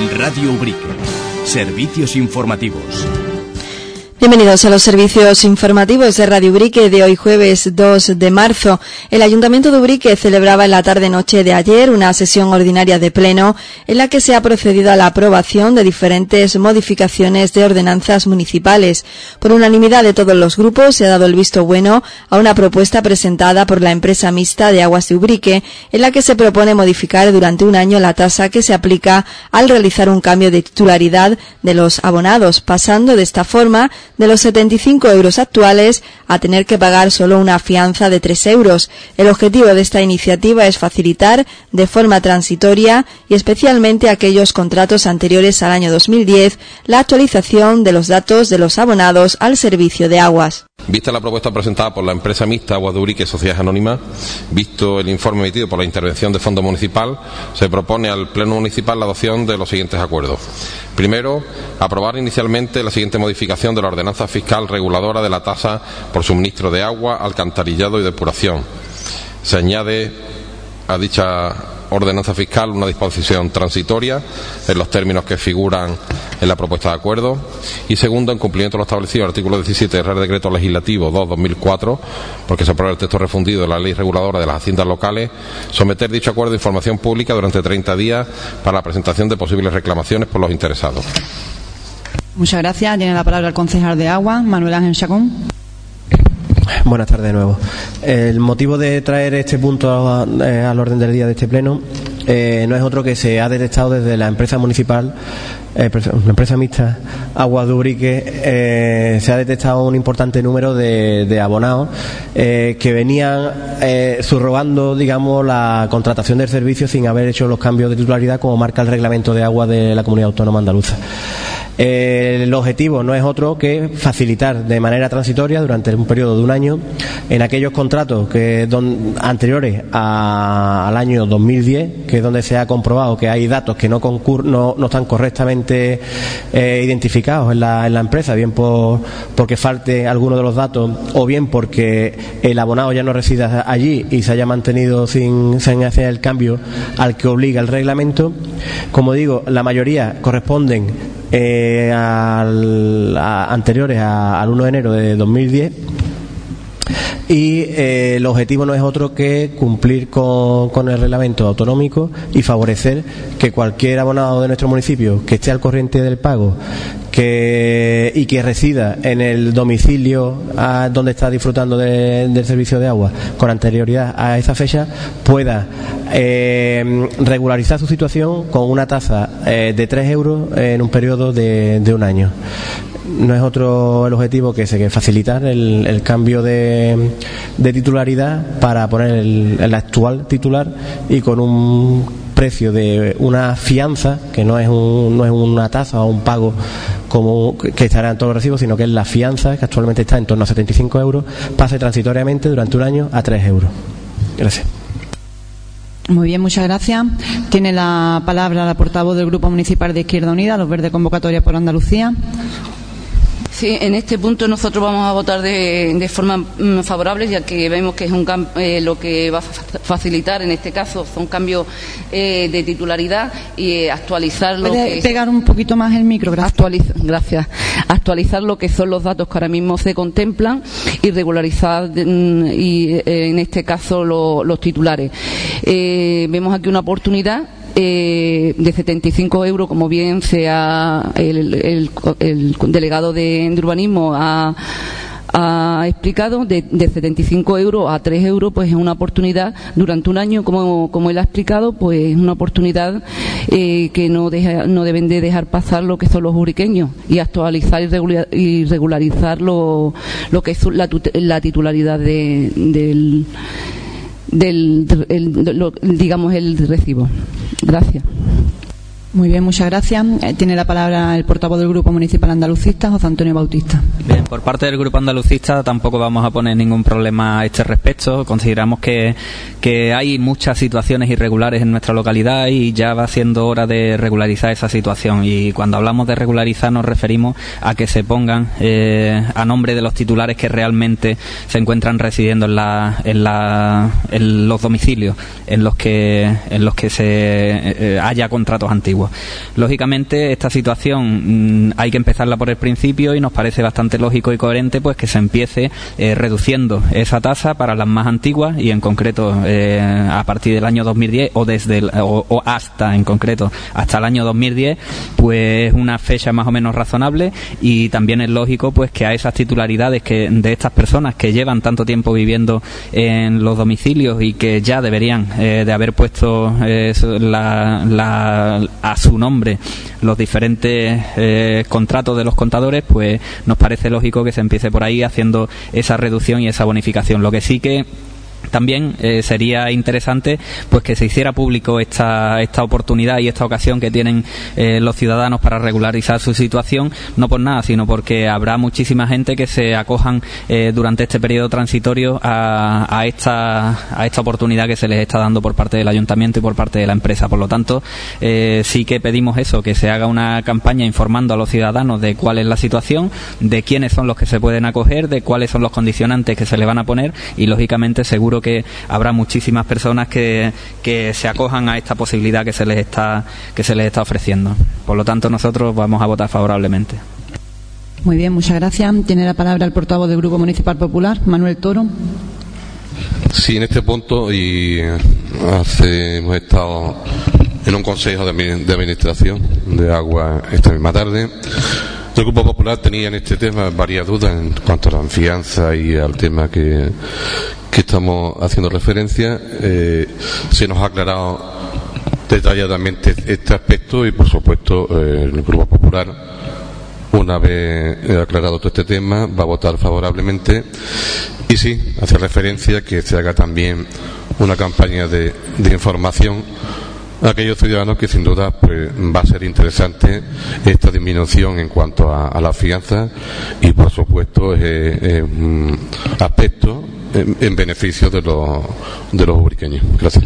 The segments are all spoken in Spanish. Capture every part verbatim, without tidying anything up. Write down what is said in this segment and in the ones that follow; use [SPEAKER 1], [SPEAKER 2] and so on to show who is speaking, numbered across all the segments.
[SPEAKER 1] Radio Ubrique. Servicios informativos.
[SPEAKER 2] Bienvenidos a los servicios informativos de Radio Ubrique de hoy jueves dos de marzo. El Ayuntamiento de Ubrique celebraba en la tarde-noche de ayer una sesión ordinaria de pleno en la que se ha procedido a la aprobación de diferentes modificaciones de ordenanzas municipales. Por unanimidad de todos los grupos se ha dado el visto bueno a una propuesta presentada por la empresa mixta de Aguas de Ubrique en la que se propone modificar durante un año la tasa que se aplica al realizar un cambio de titularidad de los abonados, pasando de esta forma de los setenta y cinco euros actuales a tener que pagar solo una fianza de tres euros. El objetivo de esta iniciativa es facilitar de forma transitoria y especialmente aquellos contratos anteriores al año dos mil diez la actualización de los datos de los abonados al servicio de aguas.
[SPEAKER 3] Vista la propuesta presentada por la empresa mixta Aguas de Ubrique Sociedad Anónima, visto el informe emitido por la intervención de Fondo Municipal, se propone al Pleno Municipal la adopción de los siguientes acuerdos. Primero, aprobar inicialmente la siguiente modificación de la ordenanza fiscal reguladora de la tasa por suministro de agua, alcantarillado y depuración. Se añade a dicha ordenanza fiscal una disposición transitoria en los términos que figuran en la propuesta de acuerdo. Y segundo, en cumplimiento de lo establecido en el artículo diecisiete del Real Decreto Legislativo dos barra dos mil cuatro, porque se aprueba el texto refundido de la Ley Reguladora de las Haciendas Locales, someter dicho acuerdo a información pública durante treinta días para la presentación de posibles reclamaciones por los interesados.
[SPEAKER 4] Muchas gracias. Tiene la palabra el concejal de Agua, Manuel Ángel Chacón.
[SPEAKER 5] Buenas tardes de nuevo. El motivo de traer este punto a, eh, al orden del día de este pleno eh, no es otro que se ha detectado desde la empresa municipal, eh, la empresa mixta Aguas de Ubrique, eh, se ha detectado un importante número de, de abonados eh, que venían eh, subrogando, digamos, la contratación del servicio sin haber hecho los cambios de titularidad como marca el reglamento de agua de la Comunidad Autónoma Andaluza. Eh, el objetivo no es otro que facilitar de manera transitoria durante un periodo de un año en aquellos contratos que don, anteriores a, al año dos mil diez, que es donde se ha comprobado que hay datos que no, concur, no, no están correctamente eh, identificados en la, en la empresa, bien por, porque falte alguno de los datos o bien porque el abonado ya no resida allí y se haya mantenido sin, sin hacer el cambio al que obliga el reglamento. Como digo, la mayoría corresponden Eh, al, a, anteriores a, al uno de enero de dos mil diez y eh, el objetivo no es otro que cumplir con, con el reglamento autonómico y favorecer que cualquier abonado de nuestro municipio que esté al corriente del pago que, y que resida en el domicilio a, donde está disfrutando de, del servicio de agua con anterioridad a esa fecha pueda eh, regularizar su situación con una tasa eh, de tres euros en un periodo de, de un año. No es otro el objetivo que, que facilitar el, el cambio de, de titularidad para poner el, el actual titular y con un precio de una fianza que no es un, no es una tasa o un pago como que estará en todos los recibos, sino que es la fianza que actualmente está en torno a setenta y cinco euros, pase transitoriamente durante un año a tres euros. Gracias.
[SPEAKER 4] Muy bien, muchas gracias. Tiene la palabra la portavoz del Grupo Municipal de Izquierda Unida, Los Verdes Convocatoria por Andalucía.
[SPEAKER 6] Sí, en este punto nosotros vamos a votar de, de forma mm, favorable, ya que vemos que es un eh, lo que va a facilitar en este caso son cambios eh, de titularidad y eh, actualizar lo
[SPEAKER 4] ¿Puede
[SPEAKER 6] que
[SPEAKER 4] pegar un poquito más el micro? Gracias.
[SPEAKER 6] Actualiza, gracias. Actualizar lo que son los datos que ahora mismo se contemplan y regularizar mm, y eh, en este caso lo, los titulares. Eh, vemos aquí una oportunidad Eh, de setenta y cinco euros, como bien sea el, el, el delegado de, de urbanismo ha, ha explicado, de, de setenta y cinco euros a tres euros, pues es una oportunidad durante un año, como, como él ha explicado, pues es una oportunidad eh, que no, deja, no deben de dejar pasar lo que son los ubriqueños y actualizar y, regular, y regularizar lo, lo que es la, la titularidad de, del del el, lo, digamos el recibo. Gracias.
[SPEAKER 4] Muy bien, muchas gracias. Tiene la palabra el portavoz del Grupo Municipal Andalucista, José Antonio Bautista.
[SPEAKER 7] Bien, por parte del Grupo Andalucista tampoco vamos a poner ningún problema a este respecto. Consideramos que, que hay muchas situaciones irregulares en nuestra localidad y ya va siendo hora de regularizar esa situación. Y cuando hablamos de regularizar nos referimos a que se pongan eh, a nombre de los titulares que realmente se encuentran residiendo en, la, en, la, en los domicilios en los que, en los que se eh, haya contratos antiguos. antiguos. Lógicamente, esta situación mmm, hay que empezarla por el principio y nos parece bastante lógico y coherente pues que se empiece eh, reduciendo esa tasa para las más antiguas y en concreto eh, a partir del año dos mil diez o desde el, o, o hasta en concreto hasta el año dos mil diez, pues una fecha más o menos razonable, y también es lógico pues que a esas titularidades que de estas personas que llevan tanto tiempo viviendo en los domicilios y que ya deberían eh, de haber puesto eh, la, la, a su nombre los diferentes eh, contratos de los contadores, pues nos parece lógico que se empiece por ahí haciendo esa reducción y esa bonificación. Lo que sí que también eh, sería interesante pues que se hiciera público esta esta oportunidad y esta ocasión que tienen eh, los ciudadanos para regularizar su situación, no por nada, sino porque habrá muchísima gente que se acojan eh, durante este periodo transitorio a, a esta a esta oportunidad que se les está dando por parte del ayuntamiento y por parte de la empresa. Por lo tanto, eh, sí que pedimos eso, que se haga una campaña informando a los ciudadanos de cuál es la situación, de quiénes son los que se pueden acoger, de cuáles son los condicionantes que se le van a poner, y lógicamente seguro que habrá muchísimas personas que, que se acojan a esta posibilidad que se les está que se les está ofreciendo. Por lo tanto, nosotros vamos a votar favorablemente.
[SPEAKER 4] Muy bien, muchas gracias. Tiene la palabra el portavoz del Grupo Municipal Popular, Manuel Toro.
[SPEAKER 8] Sí, en este punto, y hace, hemos estado en un consejo de, de administración de agua esta misma tarde. El Grupo Popular tenía en este tema varias dudas en cuanto a la fianza y al tema que, que estamos haciendo referencia. Eh, se nos ha aclarado detalladamente este aspecto y, por supuesto, eh, el Grupo Popular, una vez aclarado todo este tema, va a votar favorablemente. Y sí, hace referencia que se haga también una campaña de, de información a aquellos ciudadanos que sin duda pues va a ser interesante esta disminución en cuanto a, a la fianza, y por supuesto es, es un aspecto en, en beneficio de los de los ubriqueños. Gracias.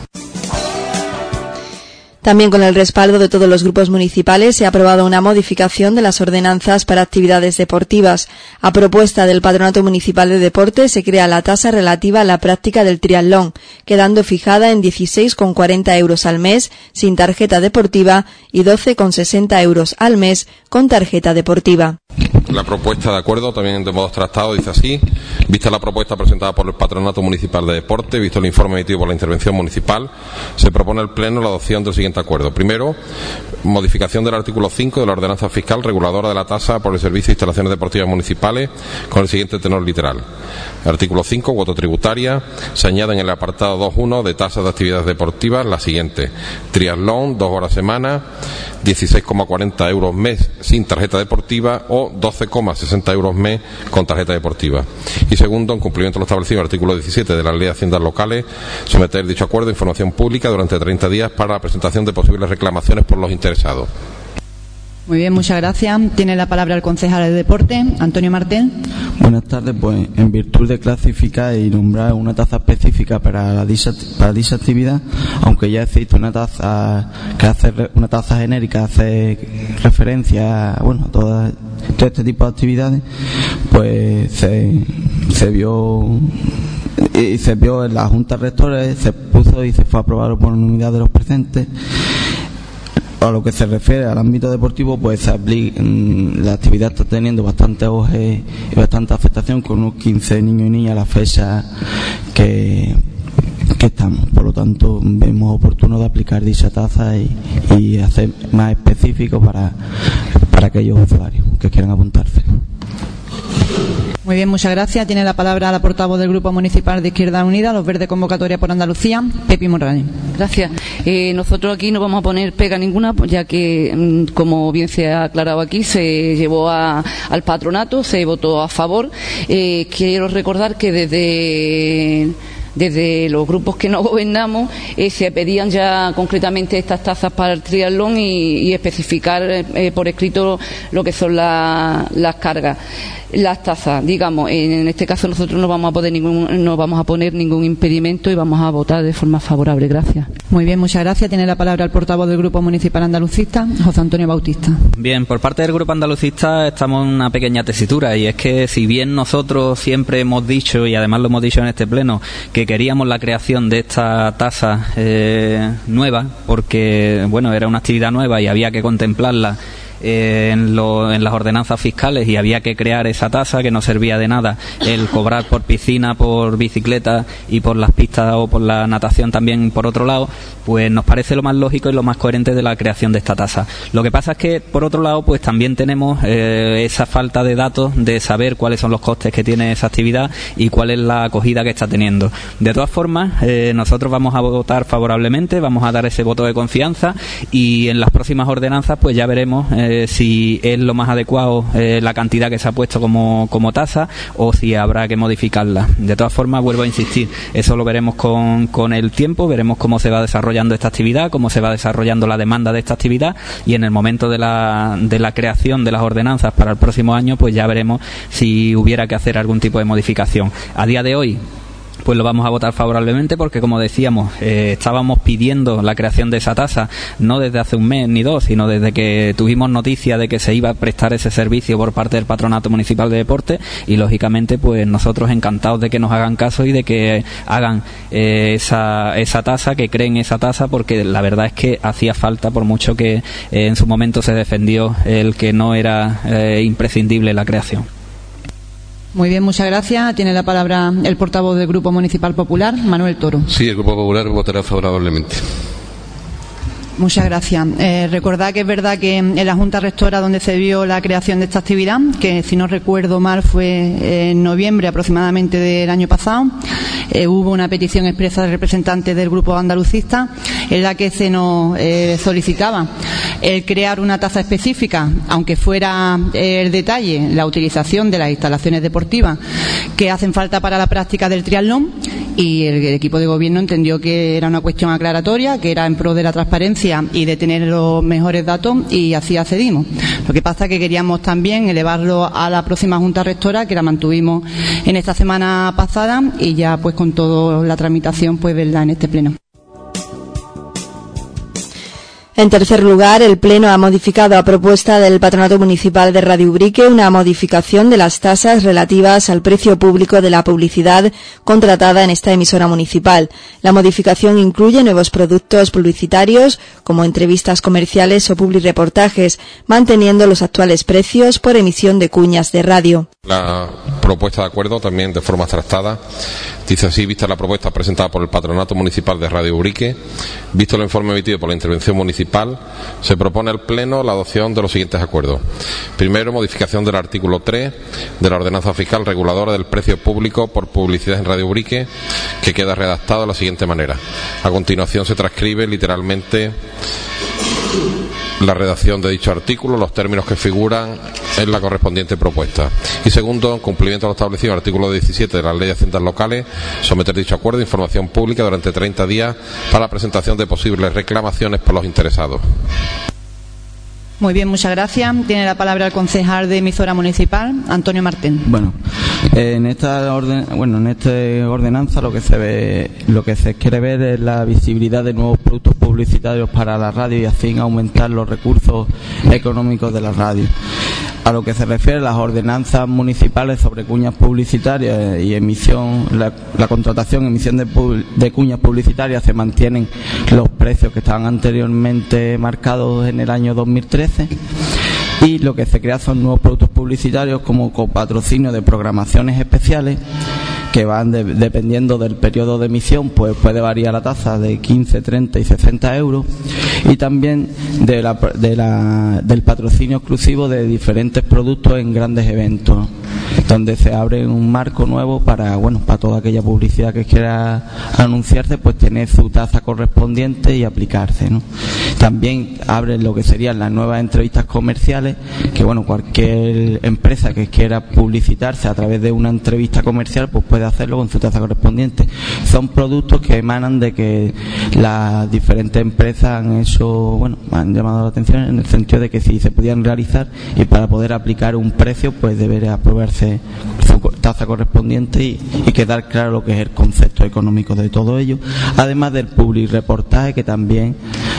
[SPEAKER 2] También con el respaldo de todos los grupos municipales se ha aprobado una modificación de las ordenanzas para actividades deportivas. A propuesta del Patronato Municipal de Deporte se crea la tasa relativa a la práctica del triatlón, quedando fijada en dieciséis con cuarenta euros al mes sin tarjeta deportiva y doce con sesenta euros al mes con tarjeta deportiva.
[SPEAKER 3] La propuesta de acuerdo, también de modos tratados, dice así: vista la propuesta presentada por el Patronato Municipal de Deporte, visto el informe emitido por la intervención municipal, se propone al Pleno la adopción del siguiente acuerdo. Primero, modificación del artículo cinco de la ordenanza fiscal reguladora de la tasa por el servicio de instalaciones deportivas municipales, con el siguiente tenor literal. Artículo cinco, cuota tributaria. Se añade en el apartado dos punto uno de tasas de actividades deportivas la siguiente: triatlón, dos horas semana, dieciséis coma cuarenta euros mes sin tarjeta deportiva o doce coma sesenta euros mes con tarjeta deportiva. Y segundo, en cumplimiento de lo establecido en el artículo diecisiete de la Ley de Haciendas Locales, someter dicho acuerdo a información pública durante treinta días para la presentación de posibles reclamaciones por los interesados.
[SPEAKER 4] Muy bien, muchas gracias. Tiene la palabra el concejal de Deporte, Antonio Martel.
[SPEAKER 9] Buenas tardes. Pues en virtud de clasificar y nombrar una tasa específica para la dicha, para dicha actividad, aunque ya existe una tasa que hace una tasa genérica, hace referencia a, bueno, a todas, todo este tipo de actividades, pues se, se vio y se vio en la Junta de Rectores, se puso y se fue aprobado por unanimidad de los presentes. A lo que se refiere al ámbito deportivo, pues se aplica, la actividad está teniendo bastante auge y bastante afectación, con unos quince niños y niñas a la fecha que, que estamos. Por lo tanto, vemos oportuno de aplicar dicha tasa y, y hacer más específico para, para aquellos usuarios que quieran apuntarse.
[SPEAKER 4] Muy bien, muchas gracias. Tiene la palabra la portavoz del Grupo Municipal de Izquierda Unida, Los Verdes Convocatoria por Andalucía, Pepi Morales.
[SPEAKER 6] Gracias. Eh, nosotros aquí no vamos a poner pega ninguna, ya que, como bien se ha aclarado aquí, se llevó a, al patronato, se votó a favor. Eh, quiero recordar que desde... Desde los grupos que no gobernamos eh, se pedían ya concretamente estas tasas para el triatlón y, y especificar eh, por escrito lo que son la, las cargas, las tasas. Digamos, en este caso nosotros no vamos a poder ningún, no vamos a poner ningún impedimento y vamos a votar de forma favorable. Gracias.
[SPEAKER 4] Muy bien, muchas gracias. Tiene la palabra el portavoz del Grupo Municipal Andalucista, José Antonio Bautista.
[SPEAKER 7] Bien, por parte del Grupo Andalucista estamos en una pequeña tesitura, y es que si bien nosotros siempre hemos dicho, y además lo hemos dicho en este pleno, que que queríamos la creación de esta tasa eh, nueva, porque bueno, era una actividad nueva y había que contemplarla Eh, en, lo, en las ordenanzas fiscales, y había que crear esa tasa, que no servía de nada el cobrar por piscina, por bicicleta y por las pistas o por la natación también por otro lado. Pues nos parece lo más lógico y lo más coherente de la creación de esta tasa. Lo que pasa es que por otro lado pues también tenemos eh, esa falta de datos de saber cuáles son los costes que tiene esa actividad y cuál es la acogida que está teniendo. De todas formas, eh, nosotros vamos a votar favorablemente, vamos a dar ese voto de confianza, y en las próximas ordenanzas pues ya veremos eh, Eh, si es lo más adecuado eh, la cantidad que se ha puesto como, como tasa, o si habrá que modificarla. De todas formas, vuelvo a insistir, eso lo veremos con, con el tiempo, veremos cómo se va desarrollando esta actividad, cómo se va desarrollando la demanda de esta actividad, y en el momento de la, de la creación de las ordenanzas para el próximo año, pues ya veremos si hubiera que hacer algún tipo de modificación. A día de hoy, pues lo vamos a votar favorablemente, porque como decíamos, eh, estábamos pidiendo la creación de esa tasa no desde hace un mes ni dos, sino desde que tuvimos noticia de que se iba a prestar ese servicio por parte del Patronato Municipal de Deporte, y lógicamente pues nosotros encantados de que nos hagan caso y de que hagan eh, esa, esa tasa, que creen esa tasa, porque la verdad es que hacía falta, por mucho que eh, en su momento se defendió el que no era eh, imprescindible la creación.
[SPEAKER 4] Muy bien, muchas gracias. Tiene la palabra el portavoz del Grupo Municipal Popular, Manuel Toro.
[SPEAKER 8] Sí, el Grupo Popular votará favorablemente.
[SPEAKER 4] Muchas gracias. Eh, recordad que es verdad que en la Junta Rectora, donde se vio la creación de esta actividad, que si no recuerdo mal fue en noviembre aproximadamente del año pasado, eh, hubo una petición expresa de representantes del Grupo Andalucista en la que se nos eh, solicitaba el crear una tasa específica, aunque fuera eh, el detalle la utilización de las instalaciones deportivas que hacen falta para la práctica del triatlón, y el, el equipo de gobierno entendió que era una cuestión aclaratoria, que era en pro de la transparencia y de tener los mejores datos, y así accedimos. Lo que pasa es que queríamos también elevarlo a la próxima Junta Rectora, que la mantuvimos en esta semana pasada, y ya pues con toda la tramitación pues verla en este pleno.
[SPEAKER 2] En tercer lugar, el Pleno ha modificado a propuesta del Patronato Municipal de Radio Ubrique una modificación de las tasas relativas al precio público de la publicidad contratada en esta emisora municipal. La modificación incluye nuevos productos publicitarios como entrevistas comerciales o publireportajes, manteniendo los actuales precios por emisión de cuñas de radio.
[SPEAKER 3] La propuesta de acuerdo, también de forma tractada, dice así: vista la propuesta presentada por el Patronato Municipal de Radio Ubrique, visto el informe emitido por la intervención municipal, se propone al Pleno la adopción de los siguientes acuerdos. Primero, modificación del artículo tres de la ordenanza fiscal reguladora del precio público por publicidad en Radio Ubrique, que queda redactado de la siguiente manera. A continuación se transcribe literalmente la redacción de dicho artículo, los términos que figuran en la correspondiente propuesta. Y segundo, en cumplimiento a lo establecido en el artículo diecisiete de la Ley de Haciendas Locales, someter dicho acuerdo a información pública durante treinta días para la presentación de posibles reclamaciones por los interesados.
[SPEAKER 4] Muy bien, muchas gracias. Tiene la palabra el concejal de emisora municipal, Antonio Martín.
[SPEAKER 9] Bueno, en esta orden, bueno, en esta ordenanza lo que se ve, lo que se quiere ver es la visibilidad de nuevos productos publicitarios para la radio, y así aumentar los recursos económicos de la radio. A lo que se refiere a las ordenanzas municipales sobre cuñas publicitarias y emisión, la, la contratación, emisión de, de cuñas publicitarias, se mantienen los precios que estaban anteriormente marcados en el año dos mil trece. Y lo que se crea son nuevos productos publicitarios como copatrocinio de programaciones especiales, que van de, dependiendo del periodo de emisión, pues puede variar la tasa de quince, treinta y sesenta euros, y también de la, de la, del patrocinio exclusivo de diferentes productos en grandes eventos, donde se abre un marco nuevo para, bueno, para toda aquella publicidad que quiera anunciarse, pues tener su tasa correspondiente y aplicarse, ¿no? También abre lo que serían las nuevas entrevistas comerciales, que bueno, cualquier empresa que quiera publicitarse a través de una entrevista comercial, pues puede hacerlo con su tasa correspondiente. Son productos que emanan de que las diferentes empresas han hecho, bueno, han llamado la atención en el sentido de que si se podían realizar, y para poder aplicar un precio, pues debería aprobarse su tasa correspondiente y, y quedar claro lo que es el concepto económico de todo ello, además del public reportaje, que también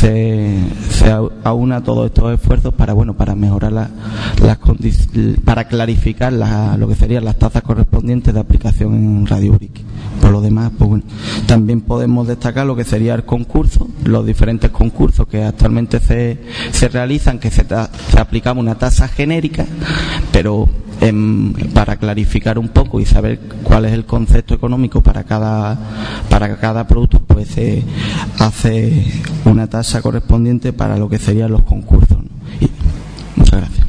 [SPEAKER 9] se, se aúna todos estos esfuerzos para bueno para mejorar la, las condiciones, para clarificar la, lo que serían las tasas correspondientes de aplicación en Radio Urique. Por lo demás, pues bueno, también podemos destacar lo que sería el concurso, los diferentes concursos que actualmente se, se realizan, que se, ta, se aplica una tasa genérica, pero en, para clarificar un poco y saber cuál es el concepto económico para cada para cada producto, pues se hace una tasa correspondiente para lo que serían los concursos, ¿no? Y, muchas gracias.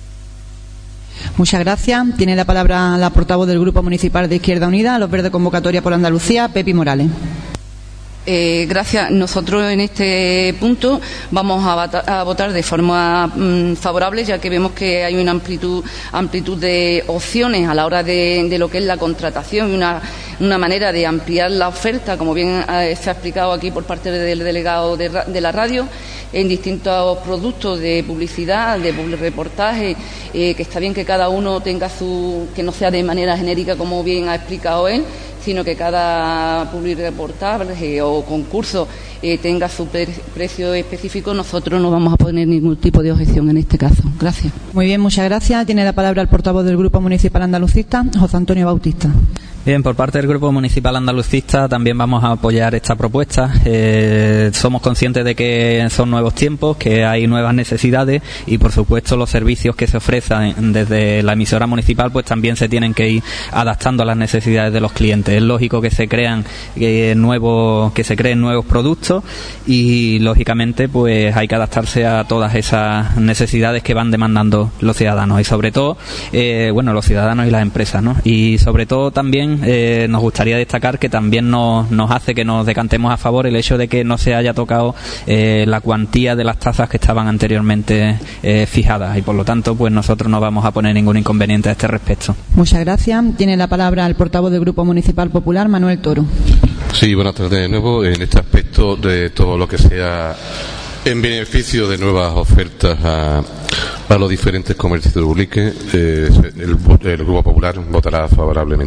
[SPEAKER 4] Muchas gracias. Tiene la palabra la portavoz del Grupo Municipal de Izquierda Unida, Los Verdes Convocatoria por Andalucía, Pepi Morales.
[SPEAKER 6] Eh, gracias. Nosotros en este punto vamos a, vota, a votar de forma mmm, favorable, ya que vemos que hay una amplitud, amplitud de opciones a la hora de, de lo que es la contratación y una, una manera de ampliar la oferta, como bien eh, se ha explicado aquí por parte del delegado de, de la radio, en distintos productos de publicidad, de reportaje, eh, que está bien que cada uno tenga su, que no sea de manera genérica como bien ha explicado él, sino que cada publireportaje o concurso eh, tenga su pre precio específico. Nosotros no vamos a poner ningún tipo de objeción en este caso. Gracias.
[SPEAKER 4] Muy bien, muchas gracias. Tiene la palabra el portavoz del Grupo Municipal Andalucista, José Antonio Bautista.
[SPEAKER 7] Bien, por parte del Grupo Municipal Andalucista también vamos a apoyar esta propuesta. Eh, somos conscientes de que son nuevos tiempos, que hay nuevas necesidades y, por supuesto, los servicios que se ofrecen desde la emisora municipal pues también se tienen que ir adaptando a las necesidades de los clientes. Es lógico que se crean eh, nuevos, que se creen nuevos productos y, lógicamente, pues hay que adaptarse a todas esas necesidades que van demandando los ciudadanos y, sobre todo, eh, bueno, los ciudadanos y las empresas, ¿no? Y, sobre todo, también Eh, nos gustaría destacar que también nos, nos hace que nos decantemos a favor el hecho de que no se haya tocado eh, la cuantía de las tasas que estaban anteriormente eh, fijadas y, por lo tanto, pues nosotros no vamos a poner ningún inconveniente a este respecto.
[SPEAKER 4] Muchas gracias. Tiene la palabra el portavoz del Grupo Municipal Popular, Manuel Toro.
[SPEAKER 8] Sí, buenas tardes de nuevo. En este aspecto de todo lo que sea en beneficio de nuevas ofertas a, a los diferentes comercios de Ubrique, eh, el, el Grupo Popular votará favorablemente.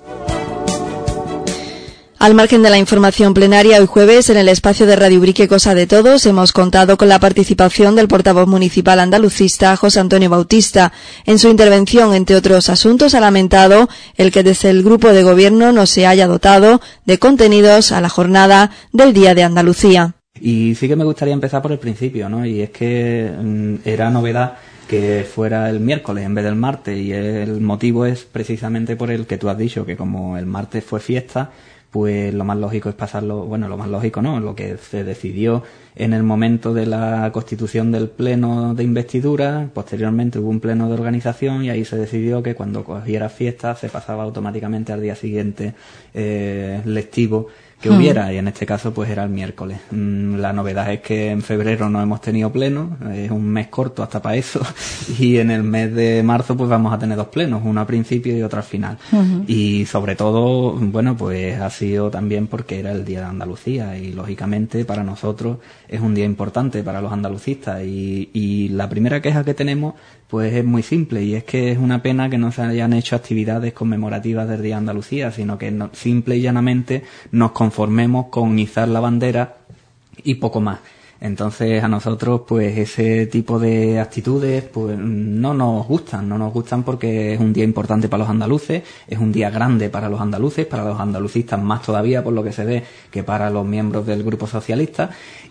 [SPEAKER 2] Al margen de la información plenaria, hoy jueves, en el espacio de Radio Ubrique Cosa de Todos, hemos contado con la participación del portavoz municipal andalucista, José Antonio Bautista. En su intervención, entre otros asuntos, ha lamentado el que desde el grupo de gobierno no se haya dotado de contenidos a la jornada del Día de Andalucía.
[SPEAKER 7] Y sí que me gustaría empezar por el principio, ¿no? Y es que mmm, era novedad que fuera el miércoles en vez del martes, y el motivo es precisamente por el que tú has dicho, que como el martes fue fiesta, pues lo más lógico es pasarlo, bueno, lo más lógico no, lo que se decidió en el momento de la constitución del pleno de investidura. Posteriormente hubo un pleno de organización y ahí se decidió que cuando cogiera fiesta se pasaba automáticamente al día siguiente eh, lectivo que hmm. hubiera, y en este caso pues era el miércoles. La novedad es que en febrero no hemos tenido pleno, es un mes corto hasta para eso, y en el mes de marzo pues vamos a tener dos plenos, uno a principio y otro al final. Uh-huh. Y sobre todo, bueno, pues ha sido también porque era el Día de Andalucía y, lógicamente, para nosotros es un día importante para los andalucistas, y, y la primera queja que tenemos pues es muy simple, y es que es una pena que no se hayan hecho actividades conmemorativas del Día de Andalucía, sino que no, simple y llanamente nos conformemos con izar la bandera y poco más. Entonces, a nosotros pues ese tipo de actitudes pues no nos gustan, no nos gustan porque es un día importante para los andaluces, es un día grande para los andaluces, para los andalucistas más todavía, por lo que se ve, que para los miembros del Grupo Socialista,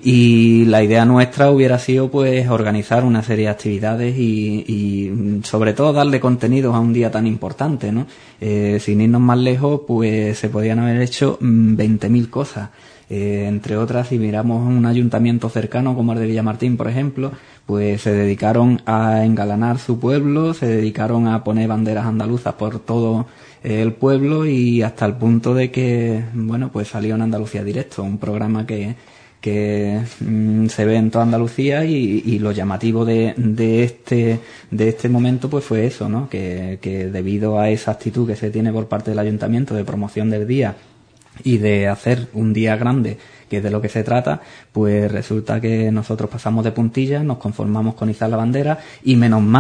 [SPEAKER 7] y la idea nuestra hubiera sido pues organizar una serie de actividades y, y sobre todo darle contenidos a un día tan importante, ¿no? Eh, sin irnos más lejos, pues se podían haber hecho veinte mil cosas. Eh, entre otras, si miramos un ayuntamiento cercano como el de Villamartín, por ejemplo, pues se dedicaron a engalanar su pueblo, se dedicaron a poner banderas andaluzas por todo eh, el pueblo, y hasta el punto de que, bueno, pues salió en Andalucía Directo, un programa que que mmm, se ve en toda Andalucía, y, y lo llamativo de, de este de este momento pues fue eso, ¿no? Que, que debido a esa actitud que se tiene por parte del ayuntamiento de promoción del día y de hacer un día grande, que es de lo que se trata, pues resulta que nosotros pasamos de puntillas, nos conformamos con izar la bandera, y menos más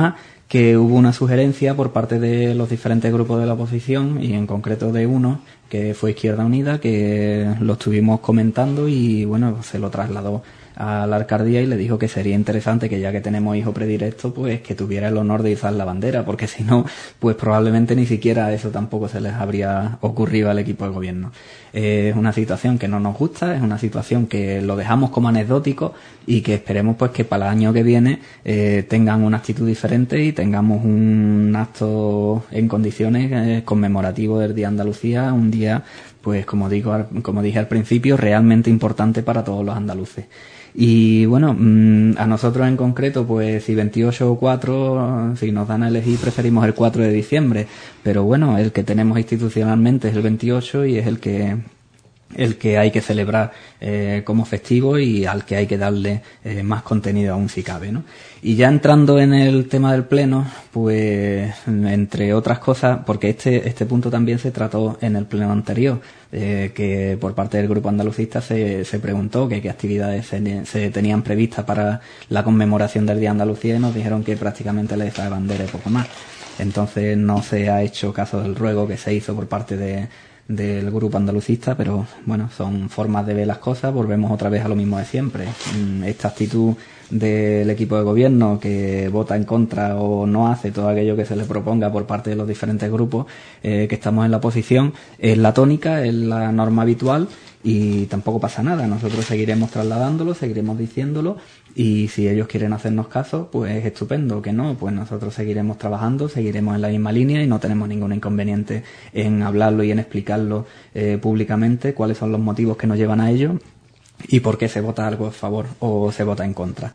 [SPEAKER 7] que hubo una sugerencia por parte de los diferentes grupos de la oposición y en concreto de uno, que fue Izquierda Unida, que lo estuvimos comentando y bueno, se lo trasladó a la alcaldía y le dijo que sería interesante que ya que tenemos hijo predilecto, pues que tuviera el honor de izar la bandera, porque si no, pues probablemente ni siquiera eso tampoco se les habría ocurrido al equipo de gobierno. Eh, es una situación que no nos gusta, es una situación que lo dejamos como anecdótico y que esperemos pues que para el año que viene eh, tengan una actitud diferente y tengamos un acto en condiciones eh, conmemorativo del Día de Andalucía, un día, pues como digo, como dije al principio, realmente importante para todos los andaluces. Y bueno, a nosotros en concreto, pues si veintiocho o cuatro, si nos dan a elegir, preferimos el cuatro de diciembre, pero bueno, el que tenemos institucionalmente es el veintiocho y es el que el que hay que celebrar eh, como festivo y al que hay que darle eh, más contenido aún si cabe, ¿no? Y ya entrando en el tema del pleno, pues entre otras cosas, porque este este punto también se trató en el pleno anterior, eh, que por parte del grupo andalucista se, se preguntó que qué actividades se, se tenían previstas para la conmemoración del Día de Andalucía y nos dijeron que prácticamente la izada de bandera y poco más. Entonces no se ha hecho caso del ruego que se hizo por parte de del grupo andalucista, pero bueno, son formas de ver las cosas, volvemos otra vez a lo mismo de siempre. Esta actitud del equipo de gobierno que vota en contra o no hace todo aquello que se le proponga por parte de los diferentes grupos eh, que estamos en la oposición es la tónica, es la norma habitual y tampoco pasa nada. Nosotros seguiremos trasladándolo, seguiremos diciéndolo y si ellos quieren hacernos caso, pues estupendo. Que no, pues nosotros seguiremos trabajando, seguiremos en la misma línea y no tenemos ningún inconveniente en hablarlo y en explicarlo eh, públicamente cuáles son los motivos que nos llevan a ello y por qué se vota algo a favor o se vota en contra.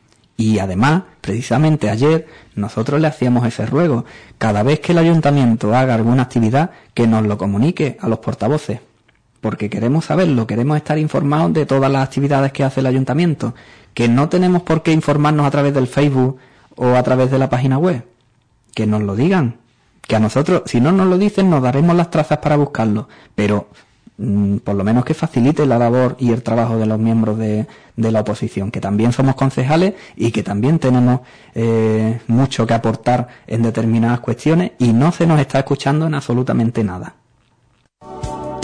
[SPEAKER 7] Y además, precisamente ayer, nosotros le hacíamos ese ruego. Cada vez que el ayuntamiento haga alguna actividad, que nos lo comunique a los portavoces. Porque queremos saberlo, queremos estar informados de todas las actividades que hace el ayuntamiento. Que no tenemos por qué informarnos a través del Facebook o a través de la página web. Que nos lo digan. Que a nosotros, si no nos lo dicen, nos daremos las trazas para buscarlo. Pero por lo menos que facilite la labor y el trabajo de los miembros de, de la oposición, que también somos concejales y que también tenemos eh, mucho que aportar en determinadas cuestiones y no se nos está escuchando en absolutamente nada.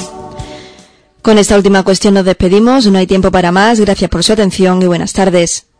[SPEAKER 2] Con esta última cuestión nos despedimos, no hay tiempo para más, gracias por su atención y buenas tardes.